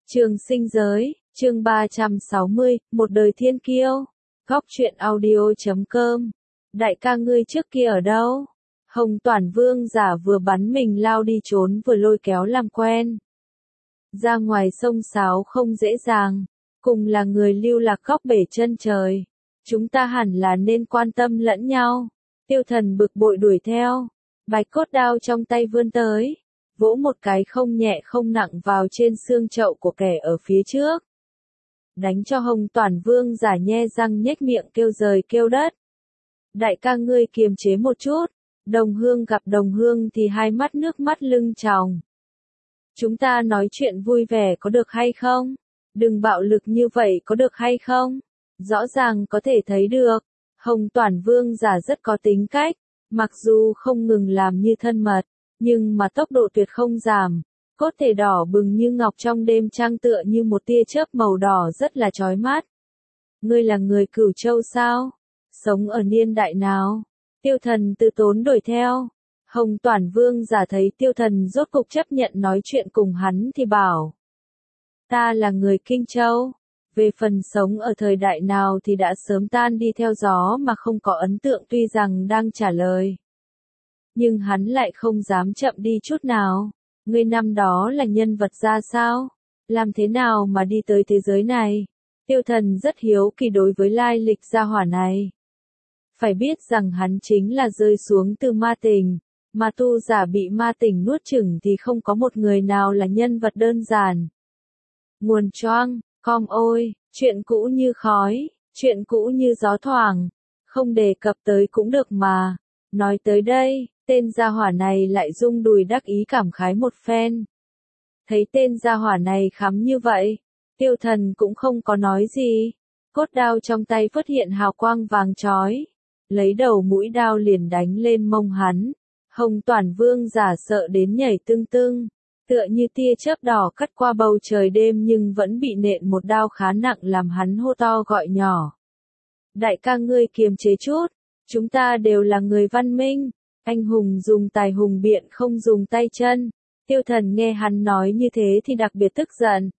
Trường sinh giới, chương 360, một đời thiên kiêu. Góc truyện audio.com. Đại ca ngươi trước kia ở đâu? Hồng Toản Vương giả vừa bắn mình lao đi trốn vừa lôi kéo làm quen. Ra ngoài sông sáo không dễ dàng, cùng là người lưu lạc góc bể chân trời. Chúng ta hẳn là nên quan tâm lẫn nhau. Tiêu Thần bực bội đuổi theo, bạch cốt đao trong tay vươn tới, vỗ một cái không nhẹ không nặng vào trên xương chậu của kẻ ở phía trước. Đánh cho Hồng Toản Vương giả nhe răng nhếch miệng kêu giời kêu đất. Đại ca ngươi kiềm chế một chút. Đồng hương gặp đồng hương thì hai mắt nước mắt lưng tròng. Chúng ta nói chuyện vui vẻ có được hay không? Đừng bạo lực như vậy có được hay không? Rõ ràng có thể thấy được, Hồng Toản Vương giả rất có tính cách, mặc dù không ngừng làm như thân mật, nhưng mà tốc độ tuyệt không giảm, cốt thể đỏ bừng như ngọc trong đêm trăng tựa như một tia chớp màu đỏ rất là chói mắt. Ngươi là người Cửu Châu sao? Sống ở niên đại nào? Tiêu Thần tự tốn đuổi theo. Hồng Toản Vương giả thấy Tiêu Thần rốt cục chấp nhận nói chuyện cùng hắn thì bảo. Ta là người Kinh Châu. Về phần sống ở thời đại nào thì đã sớm tan đi theo gió mà không có ấn tượng tuy rằng đang trả lời. Nhưng hắn lại không dám chậm đi chút nào. Ngươi năm đó là nhân vật ra sao? Làm thế nào mà đi tới thế giới này? Tiêu Thần rất hiếu kỳ đối với lai lịch gia hỏa này. Phải biết rằng hắn chính là rơi xuống từ ma tình, mà tu giả bị ma tình nuốt chửng thì không có một người nào là nhân vật đơn giản. Nguồn choang, com ôi, chuyện cũ như khói, chuyện cũ như gió thoảng, không đề cập tới cũng được mà. Nói tới đây, tên gia hỏa này lại rung đùi đắc ý cảm khái một phen. Thấy tên gia hỏa này khắm như vậy, Tiêu Thần cũng không có nói gì. Cốt đao trong tay xuất hiện hào quang vàng chói, lấy đầu mũi đao liền đánh lên mông hắn. Hồng Toản Vương giả sợ đến nhảy tưng tưng, tựa như tia chớp đỏ cắt qua bầu trời đêm nhưng vẫn bị nện một đao khá nặng làm hắn hô to gọi nhỏ. Đại ca ngươi kiềm chế chút, chúng ta đều là người văn minh, anh hùng dùng tài hùng biện không dùng tay chân. Tiêu Thần nghe hắn nói như thế thì đặc biệt tức giận.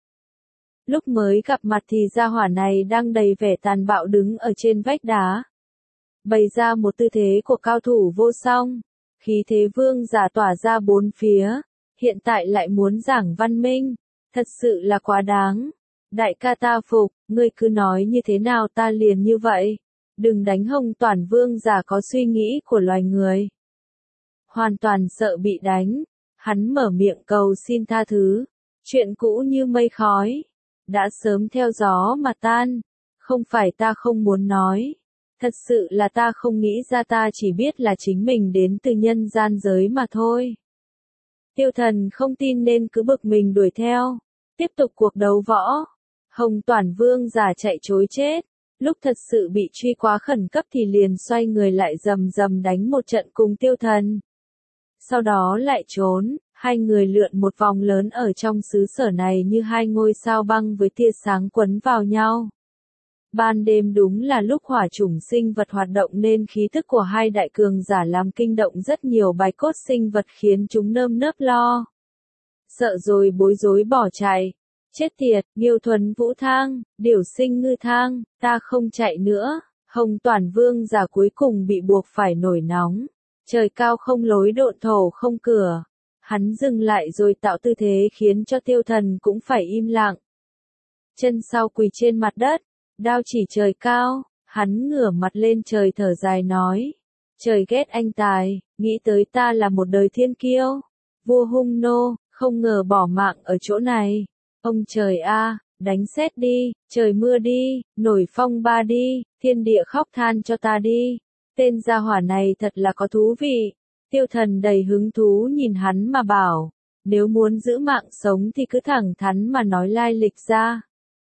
Lúc mới gặp mặt thì gia hỏa này đang đầy vẻ tàn bạo đứng ở trên vách đá, bày ra một tư thế của cao thủ vô song, khí thế vương giả tỏa ra bốn phía, hiện tại lại muốn giảng văn minh, thật sự là quá đáng. Đại ca ta phục, ngươi cứ nói như thế nào ta liền như vậy, đừng đánh. Hồng Toản Vương giả có suy nghĩ của loài người, hoàn toàn sợ bị đánh, hắn mở miệng cầu xin tha thứ, chuyện cũ như mây khói, đã sớm theo gió mà tan, không phải ta không muốn nói. Thật sự là ta không nghĩ ra, ta chỉ biết là chính mình đến từ nhân gian giới mà thôi. Tiêu Thần không tin nên cứ bực mình đuổi theo, tiếp tục cuộc đấu võ. Hồng Toản Vương giả chạy trối chết, lúc thật sự bị truy quá khẩn cấp thì liền xoay người lại rầm rầm đánh một trận cùng Tiêu Thần. Sau đó lại trốn, hai người lượn một vòng lớn ở trong xứ sở này như hai ngôi sao băng với tia sáng quấn vào nhau. Ban đêm đúng là lúc hỏa chủng sinh vật hoạt động nên khí tức của hai đại cường giả làm kinh động rất nhiều bạch cốt sinh vật khiến chúng nơm nớp lo sợ rồi bối rối bỏ chạy. Chết tiệt, Nghiêu Thuần Vũ Thang, Điểu Sinh Ngư Thang, ta không chạy nữa. Hồng Toản Vương giả cuối cùng bị buộc phải nổi nóng. Trời cao không lối độn thổ không cửa. Hắn dừng lại rồi tạo tư thế khiến cho Tiêu Thần cũng phải im lặng. Chân sau quỳ trên mặt đất, đao chỉ trời cao, hắn ngửa mặt lên trời thở dài nói. Trời ghét anh tài, nghĩ tới ta là một đời thiên kiêu. Vua hung nô, không ngờ bỏ mạng ở chỗ này. Ông trời a, đánh sét đi, trời mưa đi, nổi phong ba đi, thiên địa khóc than cho ta đi. Tên gia hỏa này thật là có thú vị. Tiêu Thần đầy hứng thú nhìn hắn mà bảo, nếu muốn giữ mạng sống thì cứ thẳng thắn mà nói lai lịch ra.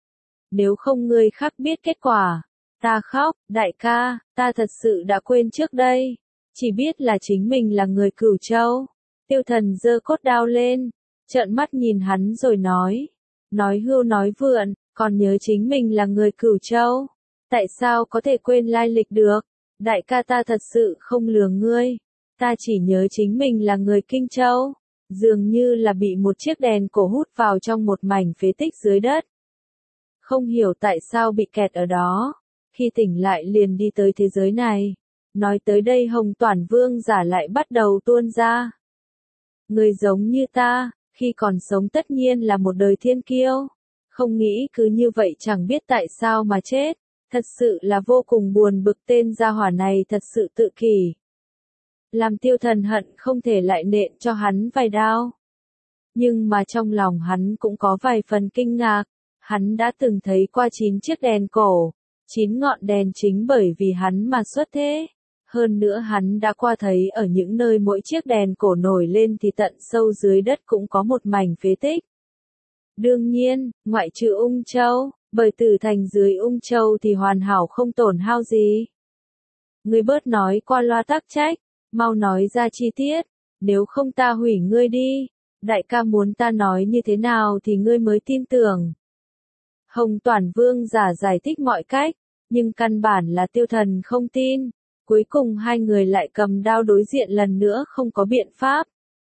Nếu không ngươi khác biết kết quả. Ta khóc, đại ca, ta thật sự đã quên trước đây. Chỉ biết là chính mình là người Cửu Châu. Tiêu Thần giơ cốt đao lên, trợn mắt nhìn hắn rồi nói. Nói hưu nói vượn, còn nhớ chính mình là người Cửu Châu. Tại sao có thể quên lai lịch được? Đại ca ta thật sự không lừa ngươi. Ta chỉ nhớ chính mình là người Kinh Châu. dường như là bị một chiếc đèn cổ hút vào trong một mảnh phế tích dưới đất. Không hiểu tại sao bị kẹt ở đó, khi tỉnh lại liền đi tới thế giới này. Nói tới đây Hồng Toản Vương giả lại bắt đầu tuôn ra. Người giống như ta, khi còn sống tất nhiên là một đời thiên kiêu. Không nghĩ cứ như vậy chẳng biết tại sao mà chết. Thật sự là vô cùng buồn bực, tên gia hỏa này thật sự tự kỷ. Làm Tiêu Thần hận không thể lại nện cho hắn vài đao. Nhưng mà trong lòng hắn cũng có vài phần kinh ngạc. Hắn đã từng thấy qua 9 chiếc đèn cổ. 9 ngọn đèn chính bởi vì hắn mà xuất thế. Hơn nữa hắn đã qua thấy ở những nơi mỗi chiếc đèn cổ nổi lên thì tận sâu dưới đất cũng có một mảnh phế tích. Đương nhiên, ngoại trừ Ung Châu, bởi Tử Thành dưới Ung Châu thì hoàn hảo không tổn hao gì. Ngươi bớt nói qua loa tắc trách, mau nói ra chi tiết, nếu không ta hủy ngươi đi. Đại ca muốn ta nói như thế nào thì ngươi mới tin tưởng. Hồng Toản Vương giả giải thích mọi cách, nhưng căn bản là Tiêu Thần không tin. Cuối cùng hai người lại cầm đao đối diện lần nữa, không có biện pháp.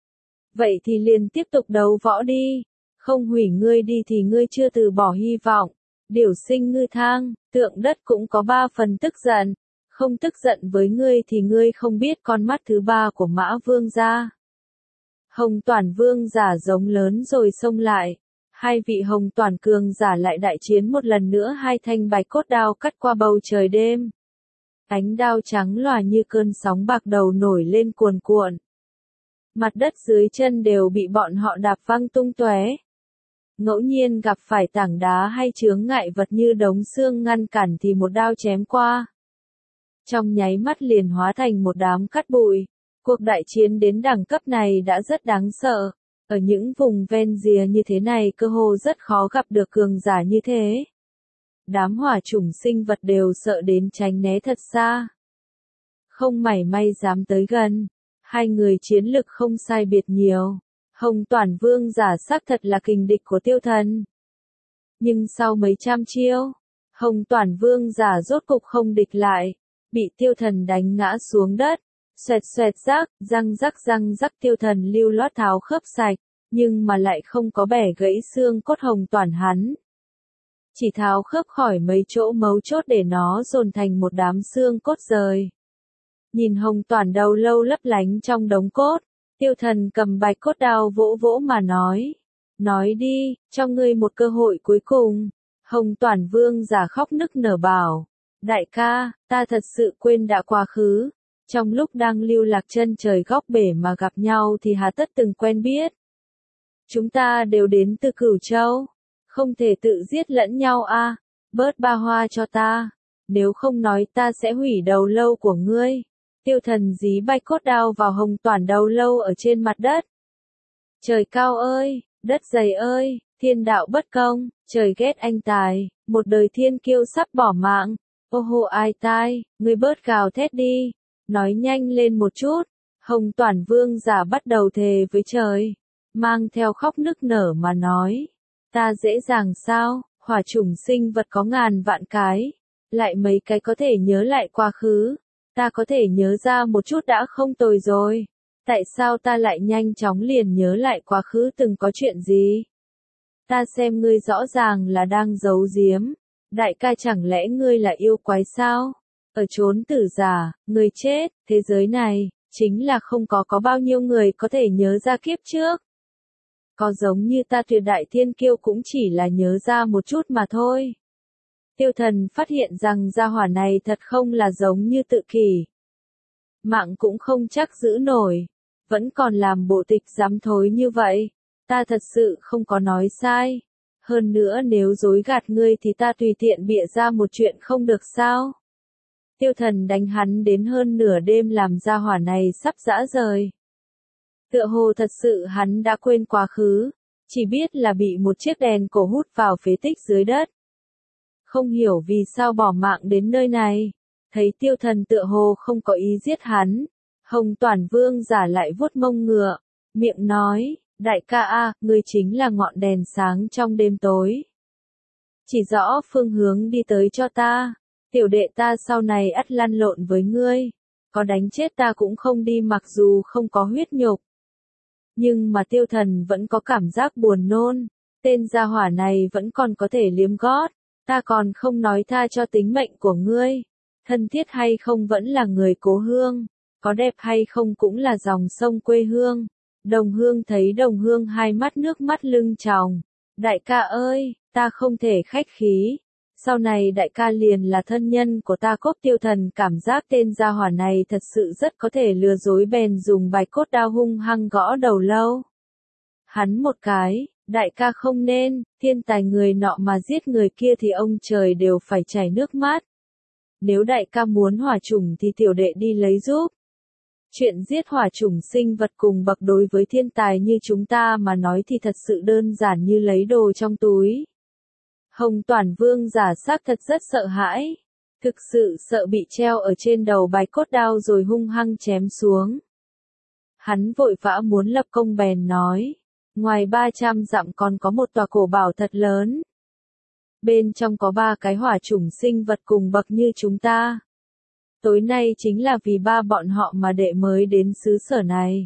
Vậy thì liền tiếp tục đấu võ đi. Không hủy ngươi đi thì ngươi chưa từ bỏ hy vọng. Điểu sinh ngư thang, tượng đất cũng có 3 phần tức giận. Không tức giận với ngươi thì ngươi không biết con mắt thứ 3 của Mã Vương gia. Hồng Toản Vương giả giống lớn rồi xông lại. Hai vị Hồng Toản cường giả lại đại chiến một lần nữa, hai thanh bạch cốt đao cắt qua bầu trời đêm. Ánh đao trắng lòa như cơn sóng bạc đầu nổi lên cuồn cuộn. Mặt đất dưới chân đều bị bọn họ đạp văng tung tóe. Ngẫu nhiên gặp phải tảng đá hay chướng ngại vật như đống xương ngăn cản thì một đao chém qua. Trong nháy mắt liền hóa thành một đám cát bụi. Cuộc đại chiến đến đẳng cấp này đã rất đáng sợ. Ở những vùng ven rìa như thế này cơ hồ rất khó gặp được cường giả như thế. Đám hỏa chủng sinh vật đều sợ đến tránh né thật xa. Không mảy may dám tới gần. Hai người chiến lực không sai biệt nhiều. Hồng Toản Vương giả xác thật là kình địch của Tiêu Thần. Nhưng sau mấy trăm chiêu, Hồng Toản Vương giả rốt cục không địch lại. Bị Tiêu Thần đánh ngã xuống đất. Xoẹt xoẹt răng rắc Tiêu Thần lưu loát tháo khớp sạch. Nhưng mà lại không có bẻ gãy xương cốt Hồng Toản hắn. Chỉ tháo khớp khỏi mấy chỗ mấu chốt để nó dồn thành một đám xương cốt rời. Nhìn Hồng Toản đầu lâu lấp lánh trong đống cốt, Tiêu Thần cầm bạch cốt đao vỗ vỗ mà nói. Nói đi, cho ngươi một cơ hội cuối cùng. Hồng Toản Vương giả khóc nức nở bảo. Đại ca, ta thật sự quên đã quá khứ. Trong lúc đang lưu lạc chân trời góc bể mà gặp nhau thì hà tất từng quen biết. Chúng ta đều đến từ Cửu Châu. Không thể tự giết lẫn nhau a, bớt ba hoa cho ta. Nếu không nói ta sẽ hủy đầu lâu của ngươi. Tiêu Thần dí bạch cốt đao vào Hồng Toản đầu lâu ở trên mặt đất. Trời cao ơi, đất dày ơi, thiên đạo bất công, trời ghét anh tài, một đời thiên kiêu sắp bỏ mạng. Ô hô ai tai, ngươi bớt gào thét đi, nói nhanh lên một chút. Hồng Toản Vương giả bắt đầu thề với trời, mang theo khóc nức nở mà nói. Ta dễ dàng sao, hỏa chủng sinh vật có ngàn vạn cái, lại mấy cái có thể nhớ lại quá khứ. Ta có thể nhớ ra một chút đã không tồi rồi. Tại sao ta lại nhanh chóng liền nhớ lại quá khứ từng có chuyện gì? Ta xem ngươi rõ ràng là đang giấu giếm. Đại ca chẳng lẽ ngươi là yêu quái sao? Ở chốn tử giả, người chết, thế giới này, chính là không có bao nhiêu người có thể nhớ ra kiếp trước. Có giống như ta tuyệt đại thiên kiêu cũng chỉ là nhớ ra một chút mà thôi. Tiêu Thần phát hiện rằng gia hỏa này thật không là giống như tự kỷ. Mạng cũng không chắc giữ nổi. Vẫn còn làm bộ tịch dám thối như vậy. Ta thật sự không có nói sai. Hơn nữa nếu dối gạt ngươi thì ta tùy tiện bịa ra một chuyện không được sao. Tiêu Thần đánh hắn đến hơn nửa đêm làm gia hỏa này sắp rã rời. Tựa hồ thật sự hắn đã quên quá khứ. Chỉ biết là bị một chiếc đèn cổ hút vào phế tích dưới đất. Không hiểu vì sao bỏ mạng đến nơi này. Thấy Tiêu Thần tựa hồ không có ý giết hắn. Hồng Toản Vương giả lại vuốt mông ngựa. Miệng nói, đại ca a, ngươi chính là ngọn đèn sáng trong đêm tối. Chỉ rõ phương hướng đi tới cho ta. Tiểu đệ ta sau này ắt lăn lộn với ngươi. Có đánh chết ta cũng không đi mặc dù không có huyết nhục. Nhưng mà Tiêu Thần vẫn có cảm giác buồn nôn, tên gia hỏa này vẫn còn có thể liếm gót, ta còn không nói tha cho tính mệnh của ngươi, thân thiết hay không vẫn là người cố hương, có đẹp hay không cũng là dòng sông quê hương. Đồng Hương thấy Đồng Hương hai mắt nước mắt lưng tròng, đại ca ơi, ta không thể khách khí, sau này đại ca liền là thân nhân của ta. Cốt Tiêu Thần cảm giác tên gia hỏa này thật sự rất có thể lừa dối, bèn dùng bạch cốt đao hung hăng gõ đầu Lâu hắn một cái, đại ca không nên, thiên tài người nọ mà giết người kia thì ông trời đều phải chảy nước mắt. Nếu đại ca muốn hỏa chủng thì tiểu đệ đi lấy giúp. Chuyện giết hỏa chủng sinh vật cùng bậc đối với thiên tài như chúng ta mà nói thì thật sự đơn giản như lấy đồ trong túi. Hồng Toản Vương giả xác thật rất sợ hãi, thực sự sợ bị treo ở trên đầu bạch cốt đao rồi hung hăng chém xuống. Hắn vội vã muốn lập công bèn nói, ngoài 300 dặm còn có một tòa cổ bảo thật lớn. Bên trong có 3 cái hỏa chủng sinh vật cùng bậc như chúng ta. Tối nay chính là vì ba bọn họ mà đệ mới đến xứ sở này.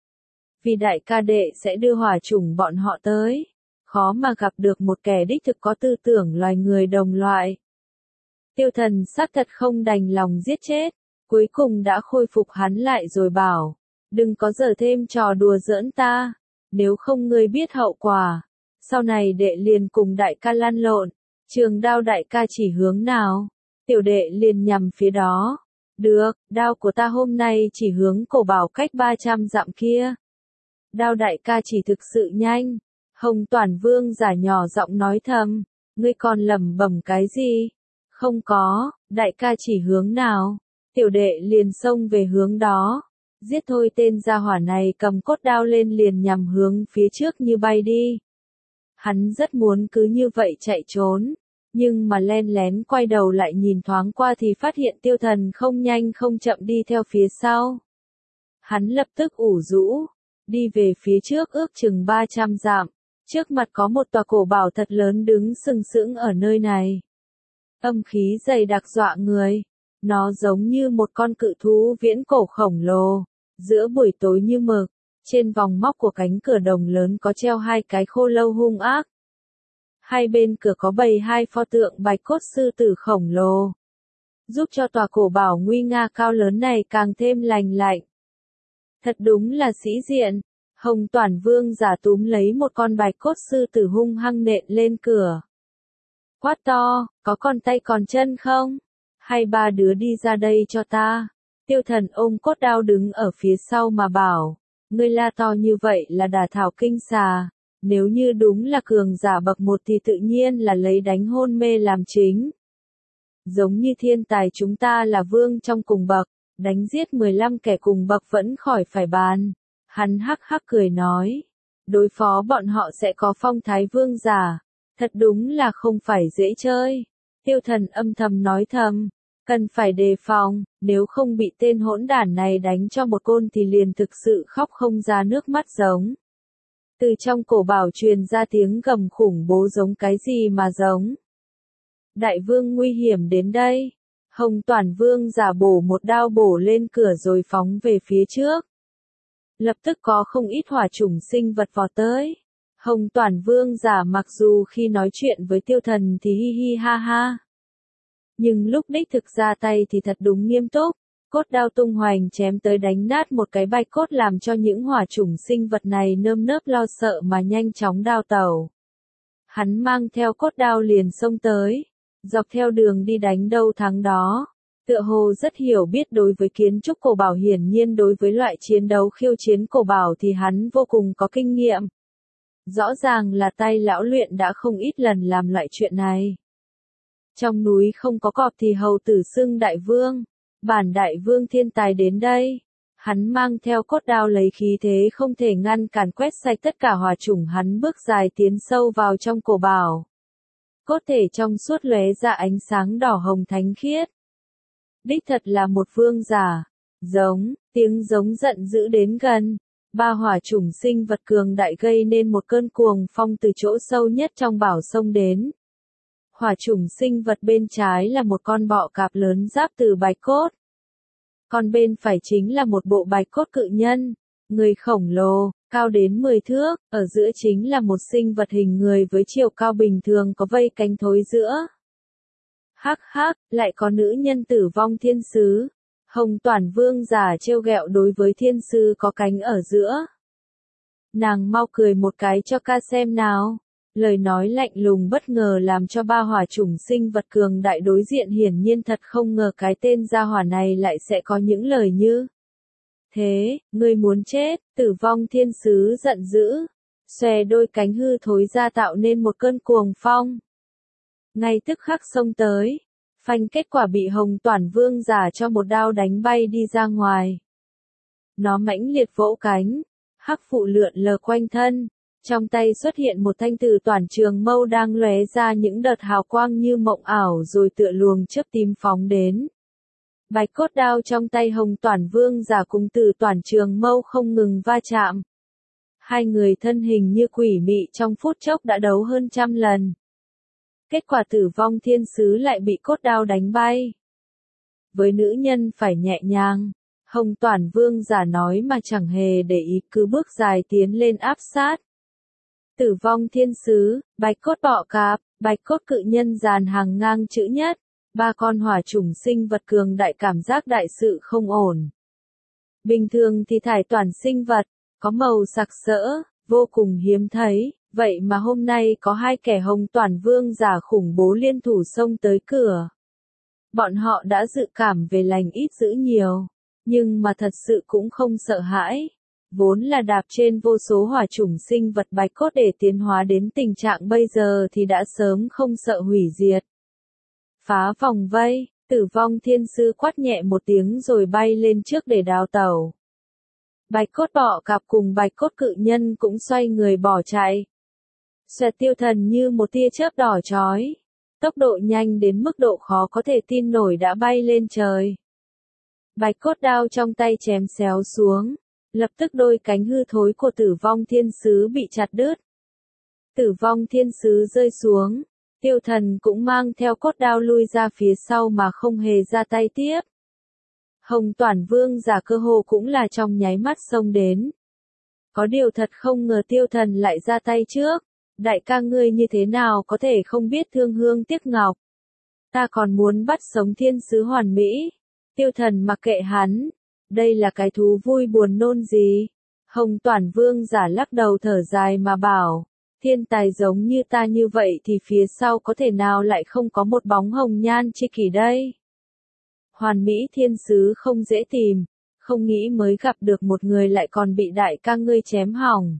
Vì đại ca đệ sẽ đưa hỏa chủng bọn họ tới. Khó mà gặp được một kẻ đích thực có tư tưởng loài người đồng loại. Tiêu Thần xác thật không đành lòng giết chết, cuối cùng đã khôi phục hắn lại rồi bảo, đừng có giở thêm trò đùa giỡn ta, nếu không ngươi biết hậu quả, sau này đệ liền cùng đại ca lăn lộn, trường đao đại ca chỉ hướng nào, tiểu đệ liền nhằm phía đó. Được, đao của ta hôm nay chỉ hướng cổ bảo cách 300 dặm kia. Đao đại ca chỉ thực sự nhanh. Hồng Toản Vương giả nhỏ giọng nói thầm, ngươi còn lẩm bẩm cái gì? Không có, đại ca chỉ hướng nào, tiểu đệ liền xông về hướng đó. Giết thôi, tên gia hỏa này cầm cốt đao lên liền nhằm hướng phía trước như bay đi. Hắn rất muốn cứ như vậy chạy trốn, nhưng mà len lén quay đầu lại nhìn thoáng qua thì phát hiện Tiêu Thần không nhanh không chậm đi theo phía sau. Hắn lập tức ủ rũ, đi về phía trước ước chừng 300 dặm. Trước mặt có một tòa cổ bảo thật lớn đứng sừng sững ở nơi này. Âm khí dày đặc dọa người. Nó giống như một con cự thú viễn cổ khổng lồ. Giữa buổi tối như mực, trên vòng móc của cánh cửa đồng lớn có treo 2 cái khô lâu hung ác. Hai bên cửa có bày 2 pho tượng bạch cốt sư tử khổng lồ. Giúp cho tòa cổ bảo nguy nga cao lớn này càng thêm lành lạnh. Thật đúng là sĩ diện. Hồng Toản Vương giả túm lấy một con bạch cốt sư tử hung hăng nện lên cửa. Quát to, có còn tay còn chân không? Hai ba đứa đi ra đây cho ta. Tiêu Thần ôm cốt đao đứng ở phía sau mà bảo, ngươi la to như vậy là đả thảo kinh xà. Nếu như đúng là cường giả bậc 1 thì tự nhiên là lấy đánh hôn mê làm chính. Giống như thiên tài chúng ta là vương trong cùng bậc, đánh giết 15 kẻ cùng bậc vẫn khỏi phải bàn. Hắn hắc hắc cười nói, đối phó bọn họ sẽ có phong thái vương giả, thật đúng là không phải dễ chơi. Tiêu Thần âm thầm nói thầm, cần phải đề phòng, nếu không bị tên hỗn đản này đánh cho một côn thì liền thực sự khóc không ra nước mắt giống. Từ trong cổ bảo truyền ra tiếng gầm khủng bố giống cái gì mà giống. Đại vương nguy hiểm đến đây. Hồng Toản Vương giả bổ một đao bổ lên cửa rồi phóng về phía trước. Lập tức có không ít hỏa chủng sinh vật vọt tới. Hồng Toản Vương giả mặc dù khi nói chuyện với Tiêu Thần thì hi hi ha ha. Nhưng lúc đích thực ra tay thì thật đúng nghiêm túc. Cốt đao tung hoành chém tới đánh nát một cái bạch cốt làm cho những hỏa chủng sinh vật này nơm nớp lo sợ mà nhanh chóng đào tẩu. Hắn mang theo cốt đao liền xông tới. Dọc theo đường đi đánh đâu thắng đó. Tựa hồ rất hiểu biết đối với kiến trúc cổ bảo, hiển nhiên đối với loại chiến đấu khiêu chiến cổ bảo thì hắn vô cùng có kinh nghiệm. Rõ ràng là tay lão luyện đã không ít lần làm loại chuyện này. Trong núi không có cọp thì hầu tử xưng đại vương, bản đại vương thiên tài đến đây. Hắn mang theo cốt đao lấy khí thế không thể ngăn cản quét sạch tất cả hỏa chủng, hắn bước dài tiến sâu vào trong cổ bảo. Cốt thể trong suốt lóe ra ánh sáng đỏ hồng thánh khiết. Đích thật là một vương giả. Giống, tiếng giống giận dữ đến gần. 3 hỏa chủng sinh vật cường đại gây nên một cơn cuồng phong từ chỗ sâu nhất trong bảo sông đến. Hỏa chủng sinh vật bên trái là một con bọ cạp lớn giáp từ bạch cốt. Còn bên phải chính là một bộ bạch cốt cự nhân. người khổng lồ, cao đến 10 thước, ở giữa chính là một sinh vật hình người với chiều cao bình thường có vây cánh thối giữa. Hắc hắc, lại có nữ nhân tử vong thiên sứ. Hồng Toản Vương giả trêu ghẹo đối với thiên sư có cánh ở giữa. Nàng mau cười một cái cho ca xem nào. Lời nói lạnh lùng bất ngờ làm cho ba hỏa chủng sinh vật cường đại đối diện hiển nhiên thật không ngờ cái tên gia hỏa này lại sẽ có những lời như thế, ngươi muốn chết, tử vong thiên sứ giận dữ. Xòe đôi cánh hư thối ra tạo nên một cơn cuồng phong. Ngay tức khắc xông tới. Phanh kết quả bị Hồng Toản Vương giả cho một đao đánh bay đi ra ngoài. Nó mãnh liệt vỗ cánh. Hắc phụ lượn lờ quanh thân. Trong tay xuất hiện một thanh tử toản trường mâu đang lóe ra những đợt hào quang như mộng ảo rồi tựa luồng chớp tím phóng đến. Bạch cốt đao trong tay Hồng Toản Vương giả cùng tử toản trường mâu không ngừng va chạm. Hai người thân hình như quỷ mị trong phút chốc đã đấu hơn 100 lần. Kết quả tử vong thiên sứ lại bị cốt đao đánh bay. Với nữ nhân phải nhẹ nhàng, Hồng Toản Vương giả nói mà chẳng hề để ý cứ bước dài tiến lên áp sát. Tử vong thiên sứ, bạch cốt bọ cạp, bạch cốt cự nhân dàn hàng ngang chữ nhất, ba con hỏa chủng sinh vật cường đại cảm giác đại sự không ổn. Bình thường thì thải toàn sinh vật, có màu sặc sỡ, vô cùng hiếm thấy, vậy mà hôm nay có hai kẻ Hồng Toản Vương giả khủng bố liên thủ xông tới cửa. Bọn họ đã dự cảm về lành ít dữ nhiều, nhưng mà thật sự cũng không sợ hãi. Vốn là đạp trên vô số hỏa chủng sinh vật bạch cốt để tiến hóa đến tình trạng bây giờ thì đã sớm không sợ hủy diệt. Phá vòng vây, tử vong thiên sư quát nhẹ một tiếng rồi bay lên trước để đào tẩu. Bạch cốt bọ cạp cùng bạch cốt cự nhân cũng xoay người bỏ chạy. Xoẹt tiêu thần như một tia chớp đỏ chói. Tốc độ nhanh đến mức độ khó có thể tin nổi đã bay lên trời. Bạch cốt đao trong tay chém xéo xuống. Lập tức đôi cánh hư thối của tử vong thiên sứ bị chặt đứt. Tử vong thiên sứ rơi xuống. Tiêu thần cũng mang theo cốt đao lui ra phía sau mà không hề ra tay tiếp. Hồng Toản Vương giả cơ hồ cũng là trong nháy mắt xông đến. Có điều thật không ngờ tiêu thần lại ra tay trước. Đại ca ngươi như thế nào có thể không biết thương hương tiếc ngọc. Ta còn muốn bắt sống thiên sứ hoàn mỹ. Tiêu thần mặc kệ hắn. Đây là cái thú vui buồn nôn gì? Hồng Toản Vương giả lắc đầu thở dài mà bảo. Thiên tài giống như ta như vậy thì phía sau có thể nào lại không có một bóng hồng nhan chi kỷ đây? Hoàn mỹ thiên sứ không dễ tìm. Không nghĩ mới gặp được một người lại còn bị đại ca ngươi chém hỏng.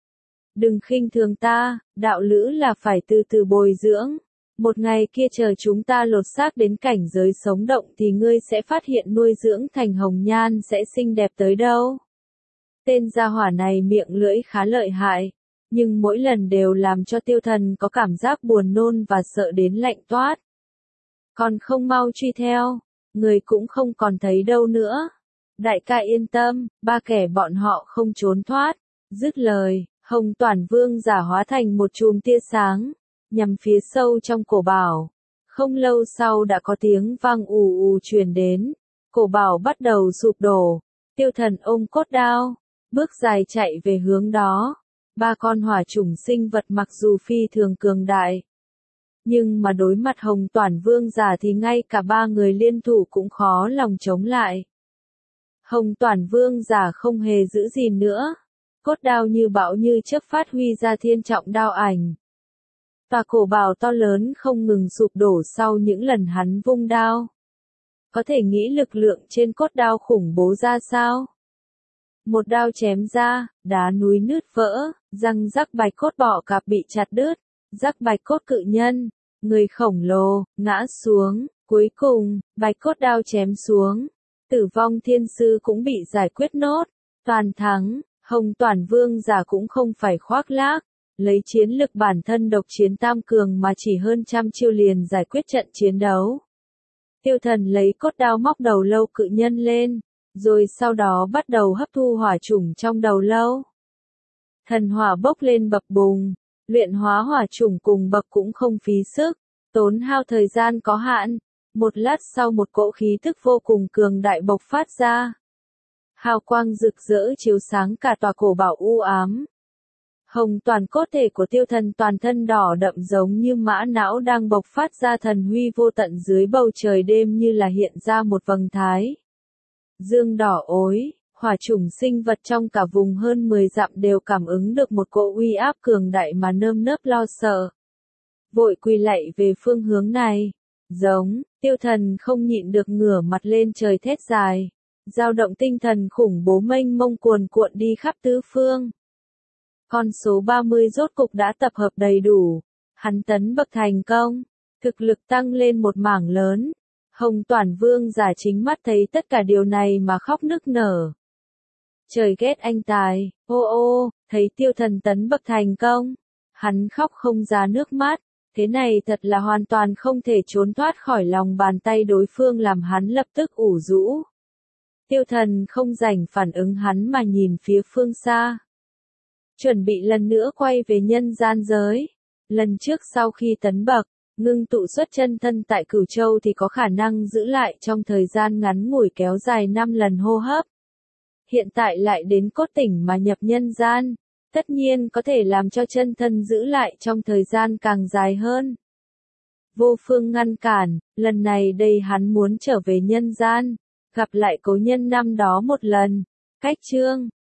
Đừng khinh thường ta, đạo lữ là phải từ từ bồi dưỡng. Một ngày kia chờ chúng ta lột xác đến cảnh giới sống động thì ngươi sẽ phát hiện nuôi dưỡng thành hồng nhan sẽ xinh đẹp tới đâu. Tên gia hỏa này miệng lưỡi khá lợi hại, nhưng mỗi lần đều làm cho tiêu thần có cảm giác buồn nôn và sợ đến lạnh toát. Còn không mau truy theo, người cũng không còn thấy đâu nữa. Đại ca yên tâm, ba kẻ bọn họ không trốn thoát. Dứt lời, Hồng Toản Vương giả hóa thành một chùm tia sáng, nhằm phía sâu trong cổ bảo. Không lâu sau đã có tiếng vang ù ù truyền đến, cổ bảo bắt đầu sụp đổ. Tiêu thần ôm cốt đao, bước dài chạy về hướng đó. Ba con hỏa chủng sinh vật mặc dù phi thường cường đại, nhưng mà đối mặt Hồng Toản Vương giả thì ngay cả ba người liên thủ cũng khó lòng chống lại. Hồng Toản Vương giả không hề giữ gìn nữa. Cốt đao như bão như chớp phát huy ra thiên trọng đao ảnh. Tòa cổ bảo to lớn không ngừng sụp đổ sau những lần hắn vung đao. Có thể nghĩ lực lượng trên cốt đao khủng bố ra sao? Một đao chém ra, đá núi nứt vỡ, răng rắc bạch cốt bọ cạp bị chặt đứt, rắc bạch cốt cự nhân, người khổng lồ, ngã xuống, cuối cùng, bạch cốt đao chém xuống. Tử vong thiên sư cũng bị giải quyết nốt, toàn thắng. Hồng Toản Vương giả cũng không phải khoác lác, lấy chiến lực bản thân độc chiến tam cường mà chỉ hơn 100 chiêu liền giải quyết trận chiến đấu. Tiêu thần lấy cốt đao móc đầu lâu cự nhân lên, rồi sau đó bắt đầu hấp thu hỏa chủng trong đầu lâu. Thần hỏa bốc lên bập bùng, luyện hóa hỏa chủng cùng bậc cũng không phí sức, tốn hao thời gian có hạn. Một lát sau một cỗ khí tức vô cùng cường đại bộc phát ra. Hào quang rực rỡ chiếu sáng cả tòa cổ bảo u ám. Hồng toàn cốt thể của Tiêu Thần toàn thân đỏ đậm giống như mã não đang bộc phát ra thần huy vô tận dưới bầu trời đêm, như là hiện ra một vầng thái dương đỏ ối. Hỏa chủng sinh vật trong cả vùng hơn 10 dặm đều cảm ứng được một cỗ uy áp cường đại mà nơm nớp lo sợ. Vội quỳ lạy về phương hướng này. Giống, Tiêu Thần không nhịn được ngửa mặt lên trời thét dài. Dao động tinh thần khủng bố mênh mông cuồn cuộn đi khắp tứ phương. Con số 30 rốt cục đã tập hợp đầy đủ. Hắn tấn bậc thành công. Thực lực tăng lên một mảng lớn. Hồng Toản Vương giả chính mắt thấy tất cả điều này mà khóc nức nở. Trời ghét anh tài, ô ô, thấy Tiêu Thần tấn bậc thành công. Hắn khóc không ra nước mắt. Thế này thật là hoàn toàn không thể trốn thoát khỏi lòng bàn tay đối phương, làm hắn lập tức ủ rũ. Tiêu Thần không rảnh phản ứng hắn mà nhìn phía phương xa. Chuẩn bị lần nữa quay về nhân gian giới. Lần trước sau khi tấn bậc, ngưng tụ xuất chân thân tại Cửu Châu thì có khả năng giữ lại trong thời gian ngắn ngủi kéo dài 5 lần hô hấp. Hiện tại lại đến cốt tỉnh mà nhập nhân gian, tất nhiên có thể làm cho chân thân giữ lại trong thời gian càng dài hơn. Vô phương ngăn cản, lần này đây hắn muốn trở về nhân gian, gặp lại cố nhân năm đó một lần. Cách chương